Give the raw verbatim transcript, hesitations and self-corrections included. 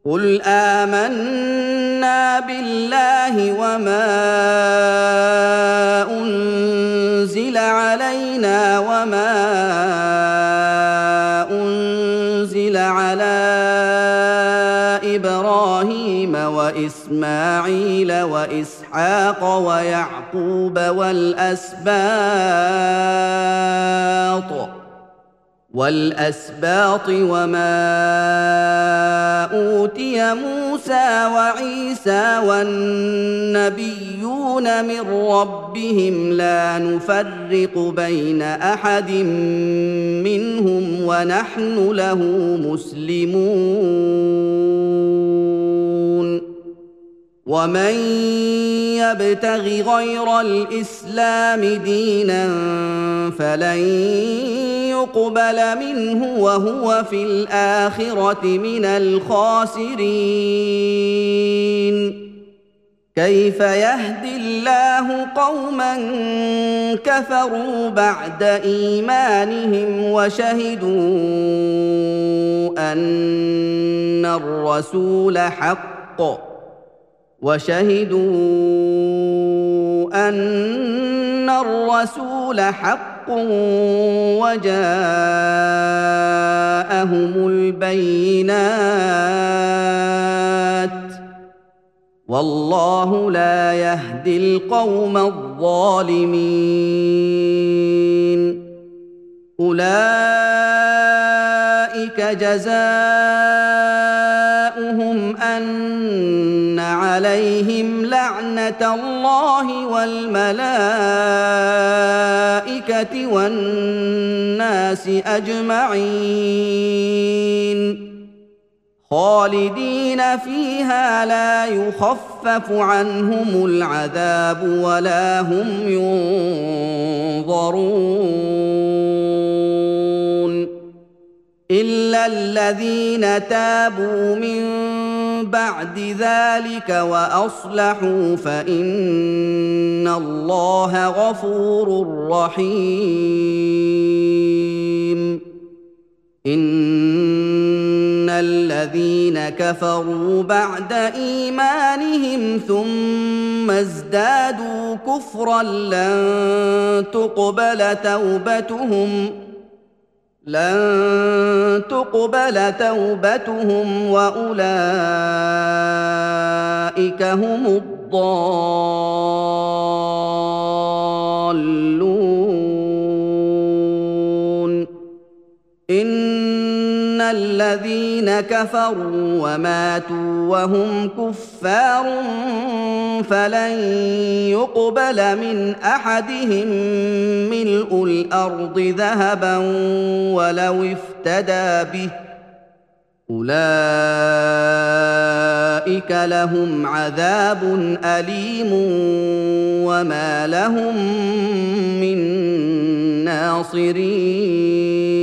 قل آمنا بالله وما أنزل علينا وما أنزل على إبراهيم وإسماعيل وإسحاق ويعقوب والأسباط والأسباط وما أوتي موسى وعيسى والنبيون من ربهم لا نفرق بين أحد منهم ونحن له مسلمون ومن يبتغ غير الإسلام دينا فلن يقبل منه وهو في الآخرة من الخاسرين كيف يهدي الله قوما كفروا بعد إيمانهم وشهدوا أن الرسول حق وشهدوا أن الرسول حق وجاءهم البينات والله لا يهدي القوم الظالمين أولئك جزاؤهم أن عليهم لعنة الله والملائكة والناس أجمعين خالدين فيها لا يخفف عنهم العذاب ولا هم ينظرون إلا الذين تابوا من بعد ذلك وأصلحوا فإن الله غفور رحيم إن الذين كفروا بعد إيمانهم ثم ازدادوا كفرا لن تقبل توبتهم لن تقبل توبتهم وأولئك هم الضالون إن الذين كفروا وماتوا وهم كفار فلن يقبل من أحدهم ملء الأرض ذهبا ولو افتدى به أولئك لهم عذاب أليم وما لهم من ناصرين